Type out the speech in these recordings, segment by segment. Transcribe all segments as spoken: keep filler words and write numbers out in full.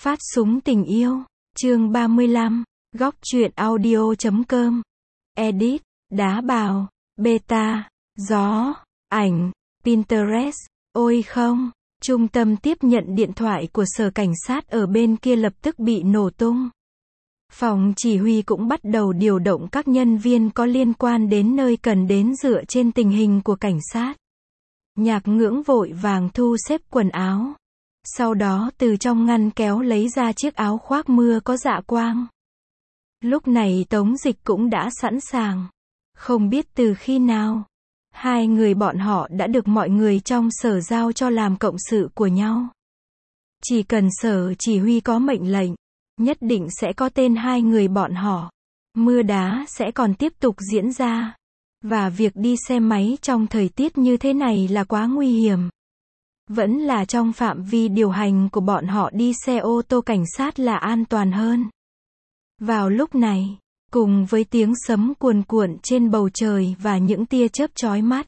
Phát súng tình yêu, chương ba mươi lăm, góc truyện audio chấm com, edit, đá bào, beta, gió, ảnh, Pinterest, ôi không, trung tâm tiếp nhận điện thoại của sở cảnh sát ở bên kia lập tức bị nổ tung. Phòng chỉ huy cũng bắt đầu điều động các nhân viên có liên quan đến nơi cần đến dựa trên tình hình của cảnh sát. Nhạc Ngưỡng vội vàng thu xếp quần áo. Sau đó từ trong ngăn kéo lấy ra chiếc áo khoác mưa có dạ quang. Lúc này Tống Dịch cũng đã sẵn sàng. Không biết từ khi nào, hai người bọn họ đã được mọi người trong sở giao cho làm cộng sự của nhau. Chỉ cần sở chỉ huy có mệnh lệnh, nhất định sẽ có tên hai người bọn họ. Mưa đá sẽ còn tiếp tục diễn ra. Và việc đi xe máy trong thời tiết như thế này là quá nguy hiểm. Vẫn là trong phạm vi điều hành của bọn họ đi xe ô tô cảnh sát là an toàn hơn. Vào lúc này, cùng với tiếng sấm cuồn cuộn trên bầu trời và những tia chớp chói mắt,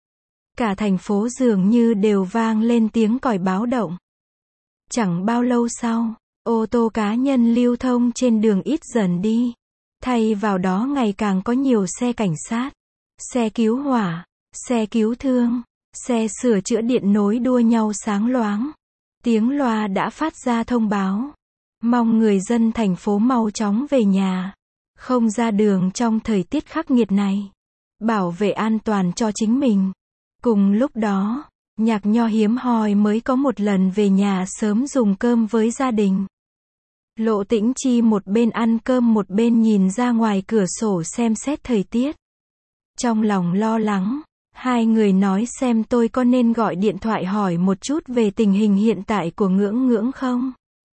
cả thành phố dường như đều vang lên tiếng còi báo động. Chẳng bao lâu sau, ô tô cá nhân lưu thông trên đường ít dần đi. Thay vào đó ngày càng có nhiều xe cảnh sát, xe cứu hỏa, xe cứu thương, xe sửa chữa điện nối đua nhau sáng loáng. Tiếng loa đã phát ra thông báo, mong người dân thành phố mau chóng về nhà, không ra đường trong thời tiết khắc nghiệt này, bảo vệ an toàn cho chính mình. Cùng lúc đó, Nhạc Nho hiếm hoi mới có một lần về nhà sớm dùng cơm với gia đình. Lộ Tĩnh Chi một bên ăn cơm một bên nhìn ra ngoài cửa sổ xem xét thời tiết. Trong lòng lo lắng, hai người nói xem tôi có nên gọi điện thoại hỏi một chút về tình hình hiện tại của Ngưỡng Ngưỡng không?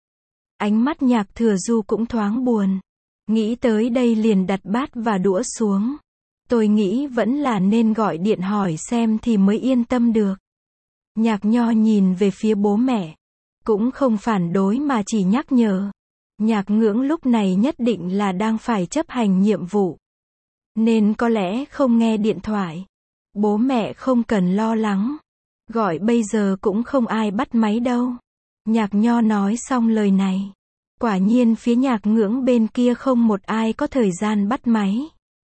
Ánh mắt Nhạc Thừa Du cũng thoáng buồn. Nghĩ tới đây liền đặt bát và đũa xuống. Tôi nghĩ vẫn là nên gọi điện hỏi xem thì mới yên tâm được. Nhạc Nho nhìn về phía bố mẹ. Cũng không phản đối mà chỉ nhắc nhở. Nhạc Ngưỡng lúc này nhất định là đang phải chấp hành nhiệm vụ, nên có lẽ không nghe điện thoại. Bố mẹ không cần lo lắng. Gọi bây giờ cũng không ai bắt máy đâu. Nhạc Nho nói xong lời này. Quả nhiên phía Nhạc Ngưỡng bên kia không một ai có thời gian bắt máy.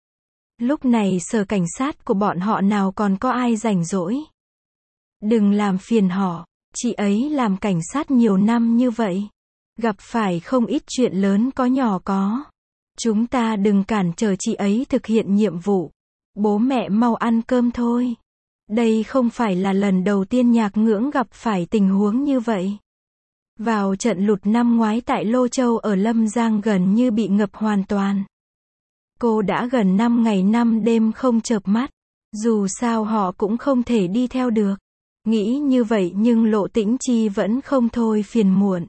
Lúc này sở cảnh sát của bọn họ nào còn có ai rảnh rỗi. Đừng làm phiền họ. Chị ấy làm cảnh sát nhiều năm như vậy, gặp phải không ít chuyện lớn có nhỏ có. Chúng ta đừng cản trở chị ấy thực hiện nhiệm vụ. Bố mẹ mau ăn cơm thôi. Đây không phải là lần đầu tiên Nhạc Ngưỡng gặp phải tình huống như vậy. Vào trận lụt năm ngoái tại Lô Châu ở Lâm Giang gần như bị ngập hoàn toàn. Cô đã gần năm ngày năm đêm không chợp mắt. Dù sao họ cũng không thể đi theo được. Nghĩ như vậy nhưng Lộ Tĩnh Chi vẫn không thôi phiền muộn.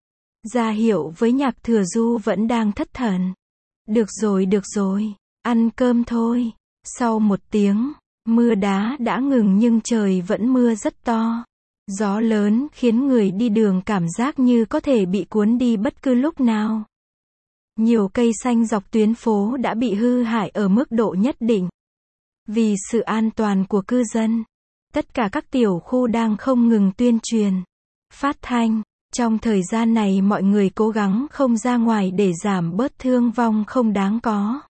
Ra hiệu với Nhạc Thừa Du vẫn đang thất thần. Được rồi được rồi, ăn cơm thôi. Sau một tiếng, mưa đá đã ngừng nhưng trời vẫn mưa rất to. Gió lớn khiến người đi đường cảm giác như có thể bị cuốn đi bất cứ lúc nào. Nhiều cây xanh dọc tuyến phố đã bị hư hại ở mức độ nhất định. Vì sự an toàn của cư dân, tất cả các tiểu khu đang không ngừng tuyên truyền, phát thanh. Trong thời gian này mọi người cố gắng không ra ngoài để giảm bớt thương vong không đáng có.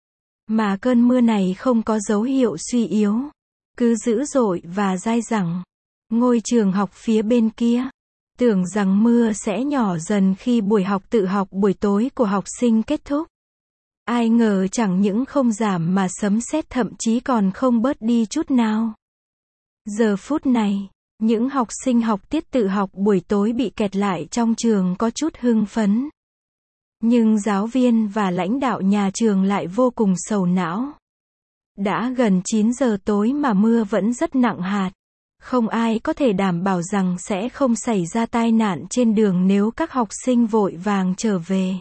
Mà cơn mưa này không có dấu hiệu suy yếu, cứ dữ dội và dai dẳng. Ngôi trường học phía bên kia, tưởng rằng mưa sẽ nhỏ dần khi buổi học tự học buổi tối của học sinh kết thúc. Ai ngờ chẳng những không giảm mà sấm sét thậm chí còn không bớt đi chút nào. Giờ phút này, những học sinh học tiết tự học buổi tối bị kẹt lại trong trường có chút hưng phấn. Nhưng giáo viên và lãnh đạo nhà trường lại vô cùng sầu não. Đã gần chín giờ tối mà mưa vẫn rất nặng hạt. Không ai có thể đảm bảo rằng sẽ không xảy ra tai nạn trên đường nếu các học sinh vội vàng trở về.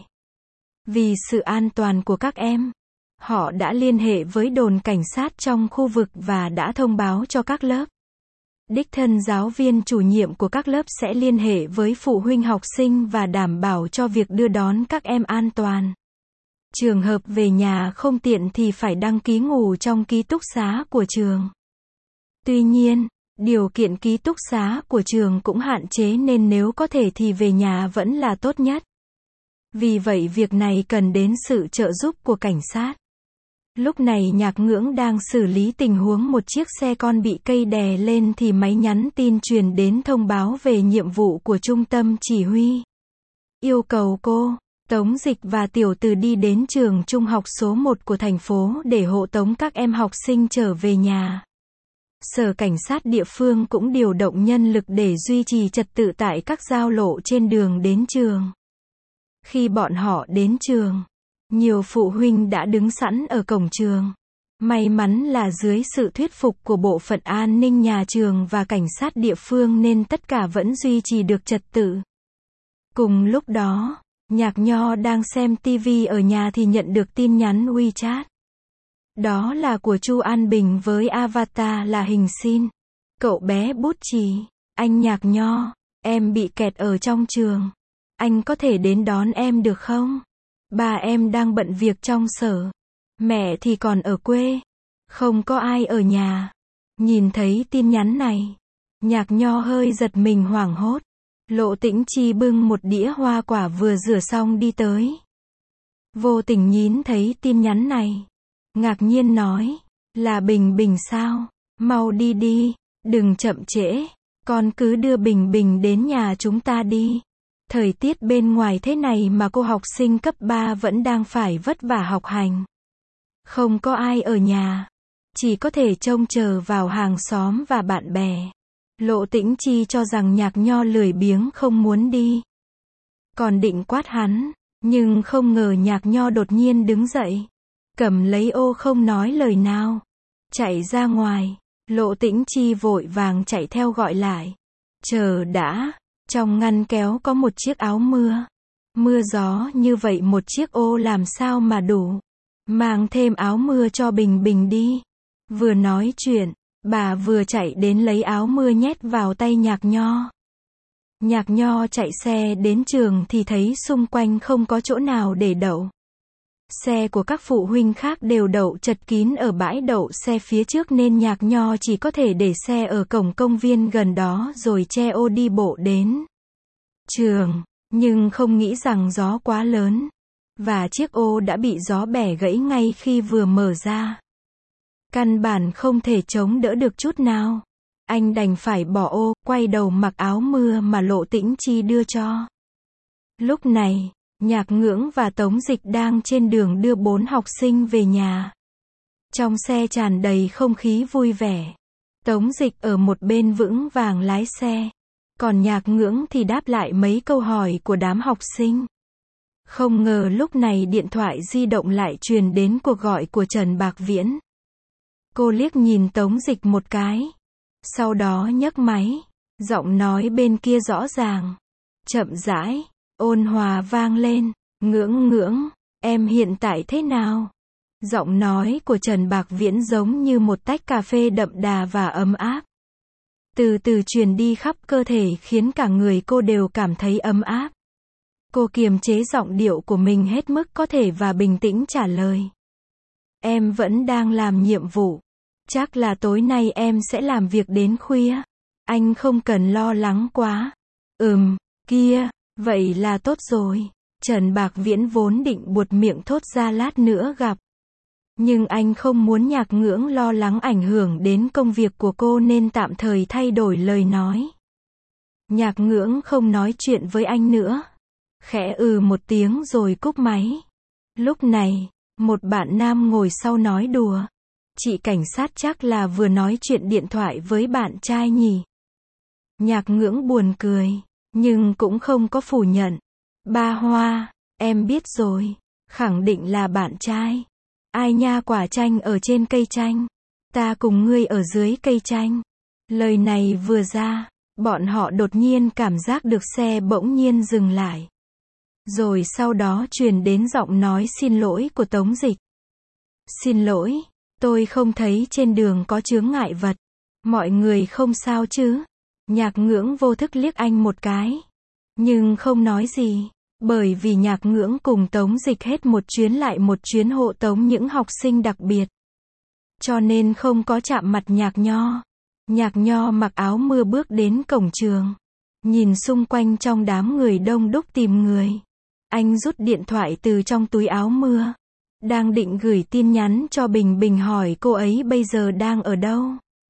Vì sự an toàn của các em, họ đã liên hệ với đồn cảnh sát trong khu vực và đã thông báo cho các lớp. Đích thân giáo viên chủ nhiệm của các lớp sẽ liên hệ với phụ huynh học sinh và đảm bảo cho việc đưa đón các em an toàn. Trường hợp về nhà không tiện thì phải đăng ký ngủ trong ký túc xá của trường. Tuy nhiên, Điều kiện ký túc xá của trường cũng hạn chế nên nếu có thể thì về nhà vẫn là tốt nhất. Vì vậy việc này cần đến sự trợ giúp của cảnh sát. Lúc này Nhạc Ngưỡng đang xử lý tình huống một chiếc xe con bị cây đè lên thì máy nhắn tin truyền đến thông báo về nhiệm vụ của trung tâm chỉ huy. Yêu cầu cô, Tống Dịch và Tiểu Từ đi đến trường trung học số một của thành phố để hộ tống các em học sinh trở về nhà. Sở cảnh sát địa phương cũng điều động nhân lực để duy trì trật tự tại các giao lộ trên đường đến trường. Khi bọn họ đến trường, nhiều phụ huynh đã đứng sẵn ở cổng trường. May mắn là dưới sự thuyết phục của bộ phận an ninh nhà trường và cảnh sát địa phương nên tất cả vẫn duy trì được trật tự. Cùng lúc đó, Nhạc Nho đang xem ti vi ở nhà thì nhận được tin nhắn WeChat. Đó là của Chu An Bình với avatar là hình xin. Cậu bé bút chì, anh Nhạc Nho, em bị kẹt ở trong trường. Anh có thể đến đón em được không? Ba em đang bận việc trong sở. Mẹ thì còn ở quê. Không có ai ở nhà. Nhìn thấy tin nhắn này, Nhạc Nho hơi giật mình hoảng hốt. Lộ Tĩnh Chi bưng một đĩa hoa quả vừa rửa xong đi tới. Vô tình nhìn thấy tin nhắn này. Ngạc nhiên nói, là Bình Bình sao? Mau đi đi, đừng chậm trễ. Con cứ đưa Bình Bình đến nhà chúng ta đi. Thời tiết bên ngoài thế này mà cô học sinh cấp ba vẫn đang phải vất vả học hành. Không có ai ở nhà. Chỉ có thể trông chờ vào hàng xóm và bạn bè. Lộ Tĩnh Chi cho rằng Nhạc Nho lười biếng không muốn đi. Còn định quát hắn, nhưng không ngờ Nhạc Nho đột nhiên đứng dậy. Cầm lấy ô không nói lời nào. Chạy ra ngoài, Lộ Tĩnh Chi vội vàng chạy theo gọi lại. Chờ đã, trong ngăn kéo có một chiếc áo mưa. Mưa gió như vậy một chiếc ô làm sao mà đủ. Mang thêm áo mưa cho Bình Bình đi. Vừa nói chuyện, bà vừa chạy đến lấy áo mưa nhét vào tay Nhạc Nho. Nhạc Nho chạy xe đến trường thì thấy xung quanh không có chỗ nào để đậu. Xe của các phụ huynh khác đều đậu chật kín ở bãi đậu xe phía trước nên Nhạc Nho chỉ có thể để xe ở cổng công viên gần đó rồi che ô đi bộ đến trường, nhưng không nghĩ rằng gió quá lớn, và chiếc ô đã bị gió bẻ gãy ngay khi vừa mở ra. Căn bản không thể chống đỡ được chút nào. Anh đành phải bỏ ô, quay đầu mặc áo mưa mà Lộ Tĩnh Chi đưa cho. Lúc này, Nhạc Ngưỡng và Tống Dịch đang trên đường đưa bốn học sinh về nhà. Trong xe tràn đầy không khí vui vẻ. Tống Dịch ở một bên vững vàng lái xe. Còn Nhạc Ngưỡng thì đáp lại mấy câu hỏi của đám học sinh. Không ngờ lúc này điện thoại di động lại truyền đến cuộc gọi của Trần Bạc Viễn. Cô liếc nhìn Tống Dịch một cái. Sau đó nhấc máy. Giọng nói bên kia rõ ràng. Chậm rãi. Ôn hòa vang lên. Ngưỡng Ngưỡng, em hiện tại thế nào? Giọng nói của Trần Bạc Viễn giống như một tách cà phê đậm đà và ấm áp. Từ từ truyền đi khắp cơ thể khiến cả người cô đều cảm thấy ấm áp. Cô kiềm chế giọng điệu của mình hết mức có thể và bình tĩnh trả lời. Em vẫn đang làm nhiệm vụ. Chắc là tối nay em sẽ làm việc đến khuya. Anh không cần lo lắng quá. Ừm, kia, vậy là tốt rồi. Trần Bạc Viễn vốn định buột miệng thốt ra lát nữa gặp. Nhưng anh không muốn Nhạc Ngưỡng lo lắng ảnh hưởng đến công việc của cô nên tạm thời thay đổi lời nói. Nhạc Ngưỡng không nói chuyện với anh nữa. Khẽ ừ một tiếng rồi cúp máy. Lúc này, một bạn nam ngồi sau nói đùa. Chị cảnh sát chắc là vừa nói chuyện điện thoại với bạn trai nhỉ. Nhạc Ngưỡng buồn cười, nhưng cũng không có phủ nhận. Ba Hoa, em biết rồi, khẳng định là bạn trai. Ai nha, quả chanh ở trên cây chanh. Ta cùng ngươi ở dưới cây chanh. Lời này vừa ra, bọn họ đột nhiên cảm giác được xe bỗng nhiên dừng lại. Rồi sau đó truyền đến giọng nói xin lỗi của Tống Dịch. Xin lỗi, tôi không thấy trên đường có chướng ngại vật. Mọi người không sao chứ? Nhạc Ngưỡng vô thức liếc anh một cái. Nhưng không nói gì. Bởi vì Nhạc Ngưỡng cùng Tống Dịch hết một chuyến lại một chuyến hộ tống những học sinh đặc biệt. Cho nên không có chạm mặt Nhạc Nho. Nhạc Nho mặc áo mưa bước đến cổng trường. Nhìn xung quanh trong đám người đông đúc tìm người. Anh rút điện thoại từ trong túi áo mưa. Đang định gửi tin nhắn cho Bình Bình hỏi cô ấy bây giờ đang ở đâu.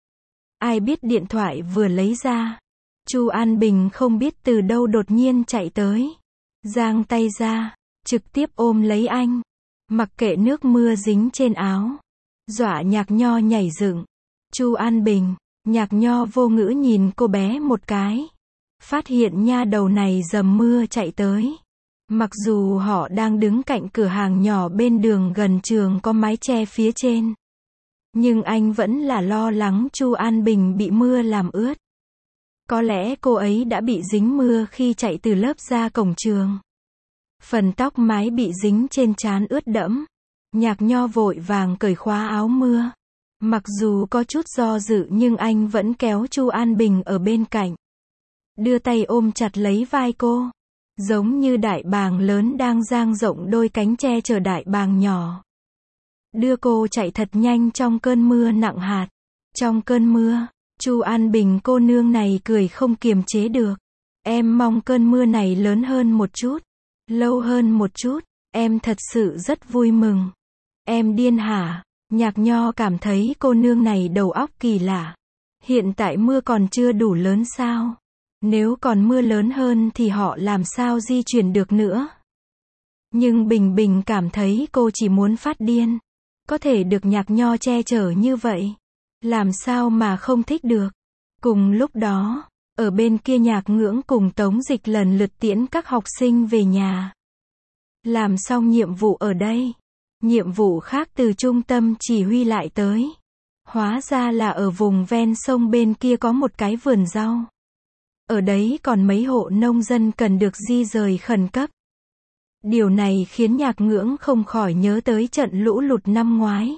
Ai biết điện thoại vừa lấy ra. Chu An Bình không biết từ đâu đột nhiên chạy tới. Giang tay ra, trực tiếp ôm lấy anh. Mặc kệ nước mưa dính trên áo. Dọa Nhạc Nho nhảy dựng. Chu An Bình, Nhạc Nho vô ngữ nhìn cô bé một cái. Phát hiện nha đầu này dầm mưa chạy tới. Mặc dù họ đang đứng cạnh cửa hàng nhỏ bên đường gần trường có mái che phía trên. Nhưng anh vẫn là lo lắng Chu An Bình bị mưa làm ướt. Có lẽ cô ấy đã bị dính mưa khi chạy từ lớp ra cổng trường. Phần tóc mái bị dính trên trán ướt đẫm. Nhạc Nho vội vàng cởi khóa áo mưa. Mặc dù có chút do dự nhưng anh vẫn kéo Chu An Bình ở bên cạnh. Đưa tay ôm chặt lấy vai cô. Giống như đại bàng lớn đang dang rộng đôi cánh che chở đại bàng nhỏ. Đưa cô chạy thật nhanh trong cơn mưa nặng hạt. Trong cơn mưa, Chu An Bình cô nương này cười không kiềm chế được. Em mong cơn mưa này lớn hơn một chút. Lâu hơn một chút. Em thật sự rất vui mừng. Em điên hả? Nhạc Nho cảm thấy cô nương này đầu óc kỳ lạ. Hiện tại mưa còn chưa đủ lớn sao? Nếu còn mưa lớn hơn thì họ làm sao di chuyển được nữa? Nhưng Bình Bình cảm thấy cô chỉ muốn phát điên. Có thể được Nhạc Nho che chở như vậy. Làm sao mà không thích được? Cùng lúc đó, ở bên kia Nhạc Ngưỡng cùng Tống Dịch lần lượt tiễn các học sinh về nhà. Làm xong nhiệm vụ ở đây. Nhiệm vụ khác từ trung tâm chỉ huy lại tới. Hóa ra là ở vùng ven sông bên kia có một cái vườn rau. Ở đấy còn mấy hộ nông dân cần được di rời khẩn cấp. Điều này khiến Nhạc Ngưỡng không khỏi nhớ tới trận lũ lụt năm ngoái.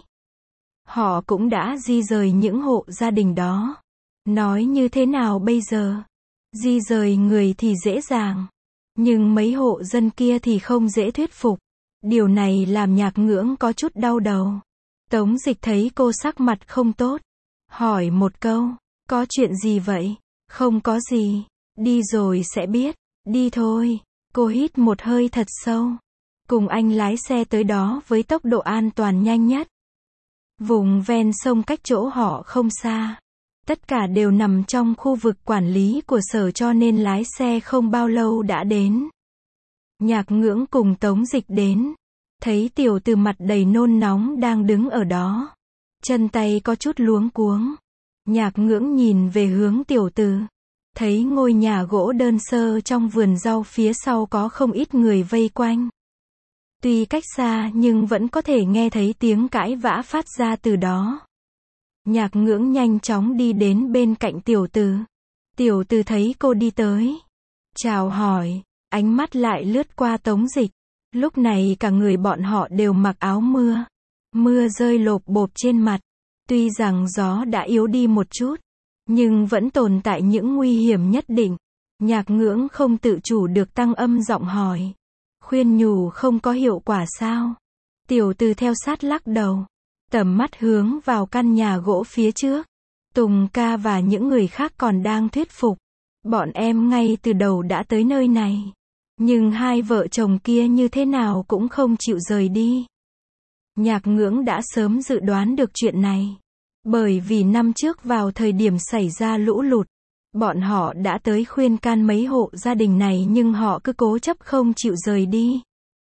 Họ cũng đã di rời những hộ gia đình đó. Nói như thế nào bây giờ? Di rời người thì dễ dàng. Nhưng mấy hộ dân kia thì không dễ thuyết phục. Điều này làm Nhạc Ngưỡng có chút đau đầu. Tống Dịch thấy cô sắc mặt không tốt. Hỏi một câu. Có chuyện gì vậy? Không có gì. Đi rồi sẽ biết. Đi thôi. Cô hít một hơi thật sâu. Cùng anh lái xe tới đó với tốc độ an toàn nhanh nhất. Vùng ven sông cách chỗ họ không xa. Tất cả đều nằm trong khu vực quản lý của sở cho nên lái xe không bao lâu đã đến. Nhạc Ngưỡng cùng Tống Dịch đến. Thấy tiểu từ mặt đầy nôn nóng đang đứng ở đó. Chân tay có chút luống cuống. Nhạc Ngưỡng nhìn về hướng tiểu từ. Thấy ngôi nhà gỗ đơn sơ trong vườn rau phía sau có không ít người vây quanh. Tuy cách xa nhưng vẫn có thể nghe thấy tiếng cãi vã phát ra từ đó. Nhạc Ngưỡng nhanh chóng đi đến bên cạnh tiểu từ. Tiểu từ thấy cô đi tới. Chào hỏi, ánh mắt lại lướt qua Tống Dịch. Lúc này cả người bọn họ đều mặc áo mưa. Mưa rơi lộp bộp trên mặt. Tuy rằng gió đã yếu đi một chút, nhưng vẫn tồn tại những nguy hiểm nhất định. Nhạc Ngưỡng không tự chủ được tăng âm giọng hỏi. Khuyên nhủ không có hiệu quả sao? Tiểu từ theo sát lắc đầu. Tầm mắt hướng vào căn nhà gỗ phía trước. Tùng ca và những người khác còn đang thuyết phục. Bọn em ngay từ đầu đã tới nơi này. Nhưng hai vợ chồng kia như thế nào cũng không chịu rời đi. Nhạc Ngưỡng đã sớm dự đoán được chuyện này. Bởi vì năm trước vào thời điểm xảy ra lũ lụt, bọn họ đã tới khuyên can mấy hộ gia đình này nhưng họ cứ cố chấp không chịu rời đi.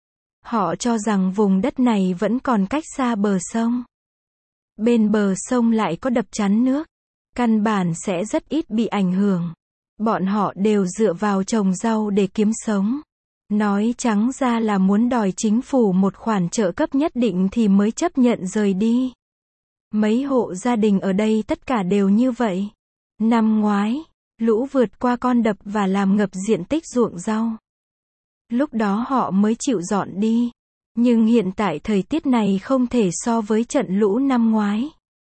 Họ cho rằng vùng đất này vẫn còn cách xa bờ sông. Bên bờ sông lại có đập chắn nước. Căn bản sẽ rất ít bị ảnh hưởng. Bọn họ đều dựa vào trồng rau để kiếm sống. Nói trắng ra là muốn đòi chính phủ một khoản trợ cấp nhất định thì mới chấp nhận rời đi. Mấy hộ gia đình ở đây tất cả đều như vậy. Năm ngoái, lũ vượt qua con đập và làm ngập diện tích ruộng rau. Lúc đó họ mới chịu dọn đi. Nhưng hiện tại thời tiết này không thể so với trận lũ năm ngoái.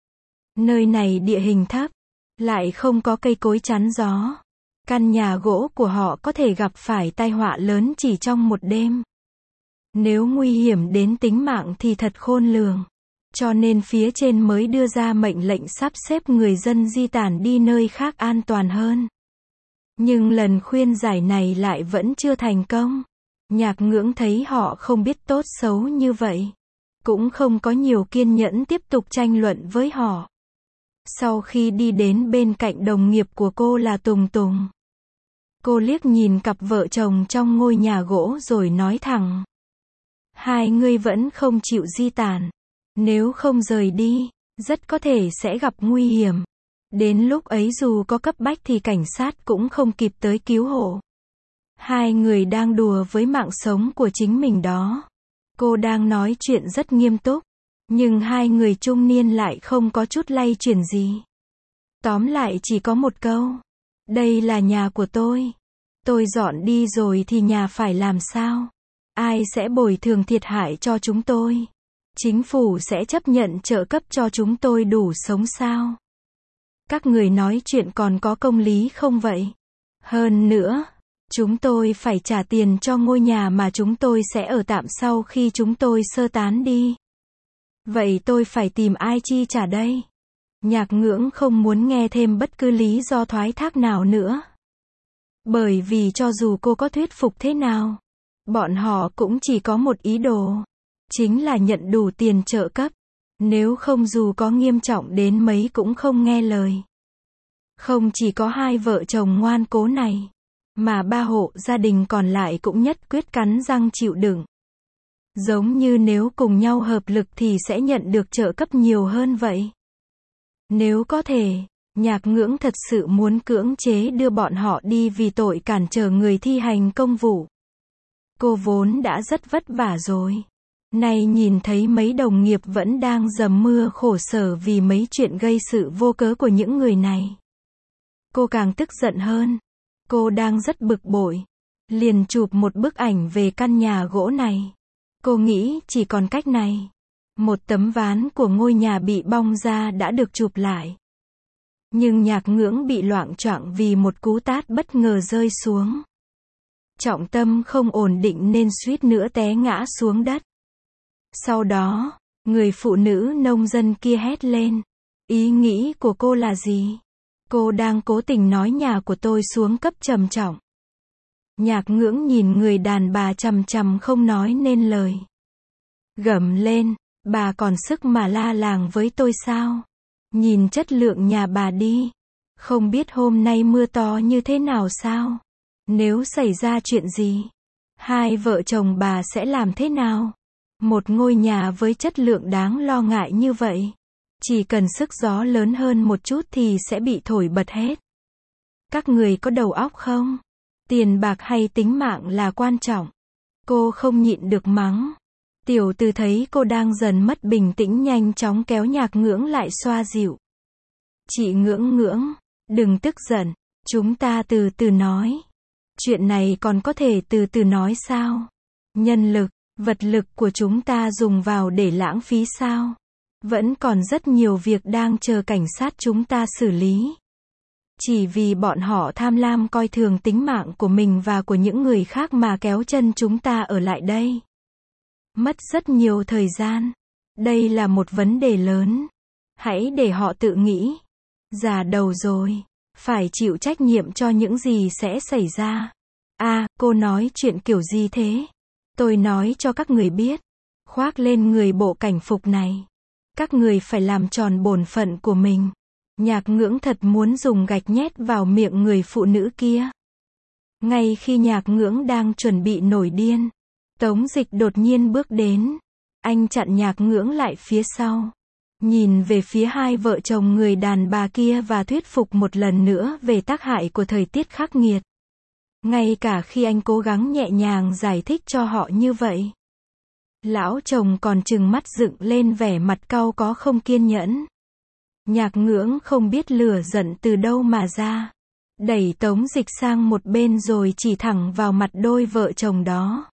Nơi này địa hình thấp, lại không có cây cối chắn gió. Căn nhà gỗ của họ có thể gặp phải tai họa lớn chỉ trong một đêm. Nếu nguy hiểm đến tính mạng thì thật khôn lường. Cho nên phía trên mới đưa ra mệnh lệnh sắp xếp người dân di tản đi nơi khác an toàn hơn. Nhưng lần khuyên giải này lại vẫn chưa thành công. Nhạc Ngưỡng thấy họ không biết tốt xấu như vậy. Cũng không có nhiều kiên nhẫn tiếp tục tranh luận với họ. Sau khi đi đến bên cạnh đồng nghiệp của cô là Tùng Tùng, cô liếc nhìn cặp vợ chồng trong ngôi nhà gỗ rồi nói thẳng. Hai người vẫn không chịu di tản. Nếu không rời đi, rất có thể sẽ gặp nguy hiểm. Đến lúc ấy dù có cấp bách thì cảnh sát cũng không kịp tới cứu hộ. Hai người đang đùa với mạng sống của chính mình đó. Cô đang nói chuyện rất nghiêm túc. Nhưng hai người trung niên lại không có chút lay chuyển gì. Tóm lại chỉ có một câu. Đây là nhà của tôi. Tôi dọn đi rồi thì nhà phải làm sao? Ai sẽ bồi thường thiệt hại cho chúng tôi? Chính phủ sẽ chấp nhận trợ cấp cho chúng tôi đủ sống sao? Các người nói chuyện còn có công lý không vậy? Hơn nữa, chúng tôi phải trả tiền cho ngôi nhà mà chúng tôi sẽ ở tạm sau khi chúng tôi sơ tán đi. Vậy tôi phải tìm ai chi trả đây? Nhạc Ngưỡng không muốn nghe thêm bất cứ lý do thoái thác nào nữa. Bởi vì cho dù cô có thuyết phục thế nào, bọn họ cũng chỉ có một ý đồ. Chính là nhận đủ tiền trợ cấp. Nếu không dù có nghiêm trọng đến mấy cũng không nghe lời. Không chỉ có hai vợ chồng ngoan cố này, mà ba hộ gia đình còn lại cũng nhất quyết cắn răng chịu đựng. Giống như nếu cùng nhau hợp lực thì sẽ nhận được trợ cấp nhiều hơn vậy. Nếu có thể, Nhạc Ngưỡng thật sự muốn cưỡng chế đưa bọn họ đi vì tội cản trở người thi hành công vụ. Cô vốn đã rất vất vả rồi. Nay nhìn thấy mấy đồng nghiệp vẫn đang dầm mưa khổ sở vì mấy chuyện gây sự vô cớ của những người này. Cô càng tức giận hơn. Cô đang rất bực bội. Liền chụp một bức ảnh về căn nhà gỗ này. Cô nghĩ chỉ còn cách này. Một tấm ván của ngôi nhà bị bong ra đã được chụp lại. Nhưng Nhạc Ngưỡng bị loạng choạng vì một cú tát bất ngờ rơi xuống. Trọng tâm không ổn định nên suýt nữa té ngã xuống đất. Sau đó, người phụ nữ nông dân kia hét lên. Ý nghĩ của cô là gì? Cô đang cố tình nói nhà của tôi xuống cấp trầm trọng. Nhạc Ngưỡng nhìn người đàn bà chằm chằm không nói nên lời. Gầm lên, bà còn sức mà la làng với tôi sao? Nhìn chất lượng nhà bà đi. Không biết hôm nay mưa to như thế nào sao? Nếu xảy ra chuyện gì, hai vợ chồng bà sẽ làm thế nào? Một ngôi nhà với chất lượng đáng lo ngại như vậy, chỉ cần sức gió lớn hơn một chút thì sẽ bị thổi bật hết. Các người có đầu óc không? Tiền bạc hay tính mạng là quan trọng. Cô không nhịn được mắng. Tiểu Từ thấy cô đang dần mất bình tĩnh nhanh chóng kéo Nhạc Ngưỡng lại xoa dịu. Chị Ngưỡng Ngưỡng, đừng tức giận, chúng ta từ từ nói. Chuyện này còn có thể từ từ nói sao? Nhân lực, vật lực của chúng ta dùng vào để lãng phí sao? Vẫn còn rất nhiều việc đang chờ cảnh sát chúng ta xử lý. Chỉ vì bọn họ tham lam coi thường tính mạng của mình và của những người khác mà kéo chân chúng ta ở lại đây. Mất rất nhiều thời gian. Đây là một vấn đề lớn. Hãy để họ tự nghĩ. Già đầu rồi, phải chịu trách nhiệm cho những gì sẽ xảy ra. À, cô nói chuyện kiểu gì thế? Tôi nói cho các người biết. Khoác lên người bộ cảnh phục này. Các người phải làm tròn bổn phận của mình. Nhạc Ngưỡng thật muốn dùng gạch nhét vào miệng người phụ nữ kia. Ngay khi Nhạc Ngưỡng đang chuẩn bị nổi điên, Tống Dịch đột nhiên bước đến. Anh chặn Nhạc Ngưỡng lại phía sau. Nhìn về phía hai vợ chồng người đàn bà kia và thuyết phục một lần nữa về tác hại của thời tiết khắc nghiệt. Ngay cả khi anh cố gắng nhẹ nhàng giải thích cho họ như vậy, lão chồng còn trừng mắt dựng lên vẻ mặt cau có không kiên nhẫn. Nhạc Ngưỡng không biết lửa giận từ đâu mà ra. Đẩy Tống Dịch sang một bên rồi chỉ thẳng vào mặt đôi vợ chồng đó.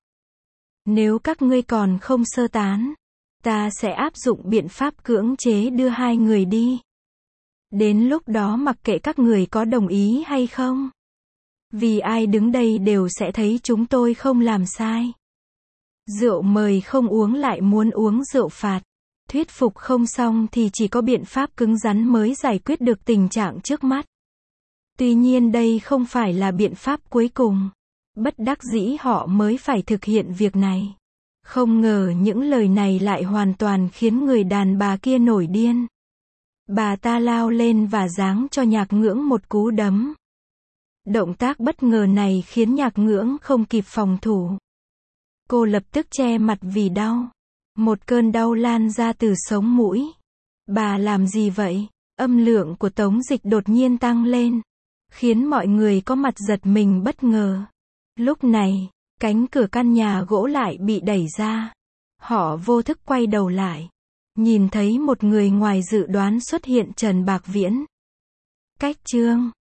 Nếu các ngươi còn không sơ tán, ta sẽ áp dụng biện pháp cưỡng chế đưa hai người đi. Đến lúc đó mặc kệ các người có đồng ý hay không. Vì ai đứng đây đều sẽ thấy chúng tôi không làm sai. Rượu mời không uống lại muốn uống rượu phạt. Thuyết phục không xong thì chỉ có biện pháp cứng rắn mới giải quyết được tình trạng trước mắt. Tuy nhiên đây không phải là biện pháp cuối cùng. Bất đắc dĩ họ mới phải thực hiện việc này. Không ngờ những lời này lại hoàn toàn khiến người đàn bà kia nổi điên. Bà ta lao lên và giáng cho Nhạc Ngưỡng một cú đấm. Động tác bất ngờ này khiến Nhạc Ngưỡng không kịp phòng thủ. Cô lập tức che mặt vì đau. Một cơn đau lan ra từ sống mũi. Bà làm gì vậy? Âm lượng của Tống Dịch đột nhiên tăng lên, khiến mọi người có mặt giật mình bất ngờ. Lúc này, cánh cửa căn nhà gỗ lại bị đẩy ra. Họ vô thức quay đầu lại. Nhìn thấy một người ngoài dự đoán xuất hiện, Trần Bạc Viễn. Cách chương